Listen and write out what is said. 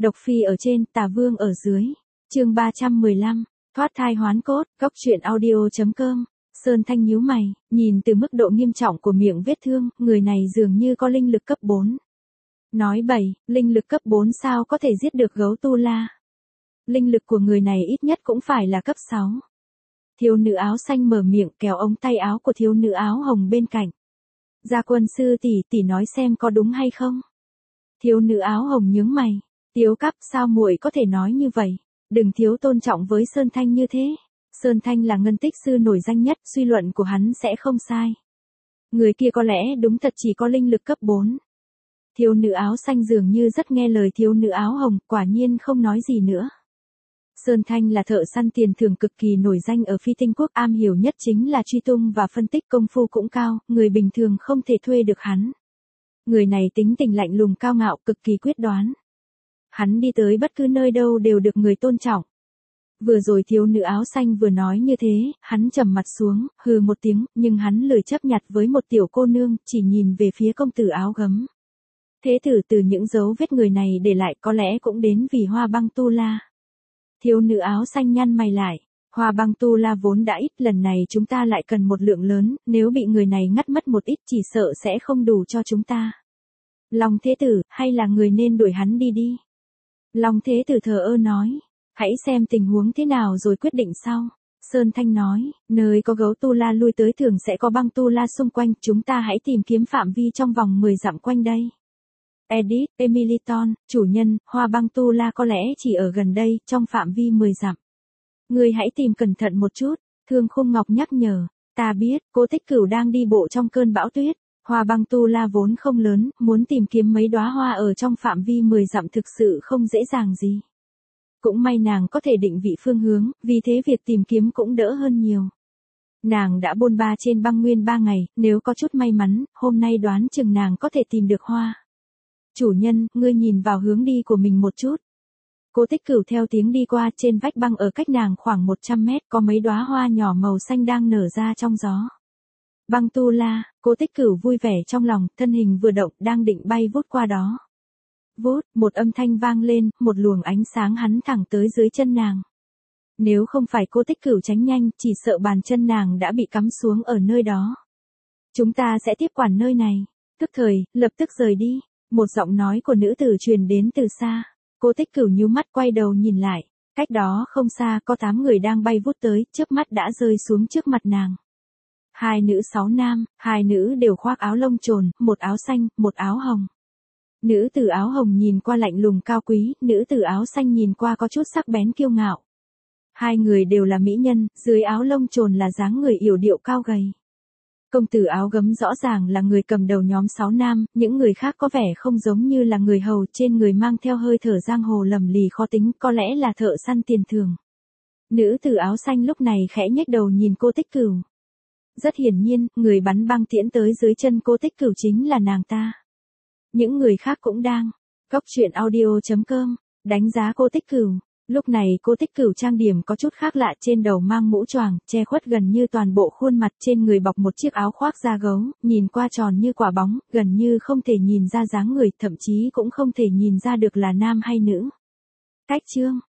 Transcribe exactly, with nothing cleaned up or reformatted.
Độc phi ở trên, tà vương ở dưới. Chương ba trăm mười lăm, thoát thai hoán cốt, góc truyện audio chấm com. Sơn Thanh nhíu mày, nhìn từ mức độ nghiêm trọng của miệng vết thương, người này dường như có linh lực cấp bốn. Nói bậy, linh lực cấp bốn sao có thể giết được gấu tu la? Linh lực của người này ít nhất cũng phải là cấp sáu. Thiếu nữ áo xanh mở miệng kéo ống tay áo của thiếu nữ áo hồng bên cạnh. Gia quân sư tỷ tỷ nói xem có đúng hay không? Thiếu nữ áo hồng nhướng mày, Tiếu Cắp sao muội có thể nói như vậy? Đừng thiếu tôn trọng với Sơn Thanh như thế. Sơn Thanh là ngân tích sư nổi danh nhất, suy luận của hắn sẽ không sai. Người kia có lẽ đúng thật chỉ có linh lực cấp bốn. Thiếu nữ áo xanh dường như rất nghe lời thiếu nữ áo hồng, quả nhiên không nói gì nữa. Sơn Thanh là thợ săn tiền thưởng cực kỳ nổi danh ở Phi Tinh Quốc, am hiểu nhất chính là truy tung và phân tích, công phu cũng cao, người bình thường không thể thuê được hắn. Người này tính tình lạnh lùng cao ngạo, cực kỳ quyết đoán. Hắn đi tới bất cứ nơi đâu đều được người tôn trọng. Vừa rồi thiếu nữ áo xanh vừa nói như thế, hắn trầm mặt xuống, hừ một tiếng, nhưng hắn lười chấp nhặt với một tiểu cô nương, chỉ nhìn về phía công tử áo gấm. Thế tử từ những dấu vết người này để lại có lẽ cũng đến vì Hoa Băng Tu La. Thiếu nữ áo xanh nhăn mày lại, Hoa Băng Tu La vốn đã ít, lần này chúng ta lại cần một lượng lớn, nếu bị người này ngắt mất một ít chỉ sợ sẽ không đủ cho chúng ta. Long thế tử, hay là người nên đuổi hắn đi đi. Long thế tử thờ ơ nói, hãy xem tình huống thế nào rồi quyết định sau. Sơn Thanh nói, nơi có gấu tu la lui tới thường sẽ có băng tu la xung quanh, chúng ta hãy tìm kiếm phạm vi trong vòng mười dặm quanh đây. Edith, Emiliton, chủ nhân, Hoa Băng tu la có lẽ chỉ ở gần đây, trong phạm vi mười dặm. Người hãy tìm cẩn thận một chút, Thương Khung Ngọc nhắc nhở, ta biết, Cố Tích Cửu đang đi bộ trong cơn bão tuyết. Hoa Băng tu la vốn không lớn, muốn tìm kiếm mấy đóa hoa ở trong phạm vi mười dặm thực sự không dễ dàng gì. Cũng may nàng có thể định vị phương hướng, vì thế việc tìm kiếm cũng đỡ hơn nhiều. Nàng đã bôn ba trên băng nguyên ba ngày, nếu có chút may mắn, hôm nay đoán chừng nàng có thể tìm được hoa. Chủ nhân, ngươi nhìn vào hướng đi của mình một chút. Cố Tích Cửu theo tiếng đi qua, trên vách băng ở cách nàng khoảng một trăm mét, có mấy đóa hoa nhỏ màu xanh đang nở ra trong gió. Băng tu la, Cố Tích Cửu vui vẻ trong lòng, thân hình vừa động, đang định bay vút qua đó. Vút, một âm thanh vang lên, một luồng ánh sáng hắn thẳng tới dưới chân nàng. Nếu không phải Cố Tích Cửu tránh nhanh, chỉ sợ bàn chân nàng đã bị cắm xuống ở nơi đó. Chúng ta sẽ tiếp quản nơi này. Tức thời, lập tức rời đi. Một giọng nói của nữ tử truyền đến từ xa. Cố Tích Cửu nhíu mắt quay đầu nhìn lại. Cách đó không xa có tám người đang bay vút tới, chớp mắt đã rơi xuống trước mặt nàng. Hai nữ sáu nam, hai nữ đều khoác áo lông trồn, một áo xanh, một áo hồng. Nữ tử áo hồng nhìn qua lạnh lùng cao quý, nữ tử áo xanh nhìn qua có chút sắc bén kiêu ngạo. Hai người đều là mỹ nhân, dưới áo lông trồn là dáng người yểu điệu cao gầy. Công tử áo gấm rõ ràng là người cầm đầu nhóm sáu nam, những người khác có vẻ không giống như là người hầu, trên người mang theo hơi thở giang hồ lầm lì khó tính, có lẽ là thợ săn tiền thường. Nữ tử áo xanh lúc này khẽ nhếch đầu nhìn Cố Tích Cửu. Rất hiển nhiên, người bắn băng tiễn tới dưới chân Cố Tích Cửu chính là nàng ta. Những người khác cũng đang. Góc truyện audio chấm com, đánh giá Cố Tích Cửu. Lúc này Cố Tích Cửu trang điểm có chút khác lạ, trên đầu mang mũ choàng, che khuất gần như toàn bộ khuôn mặt, trên người bọc một chiếc áo khoác da gấu, nhìn qua tròn như quả bóng, gần như không thể nhìn ra dáng người, thậm chí cũng không thể nhìn ra được là nam hay nữ. Cách chương.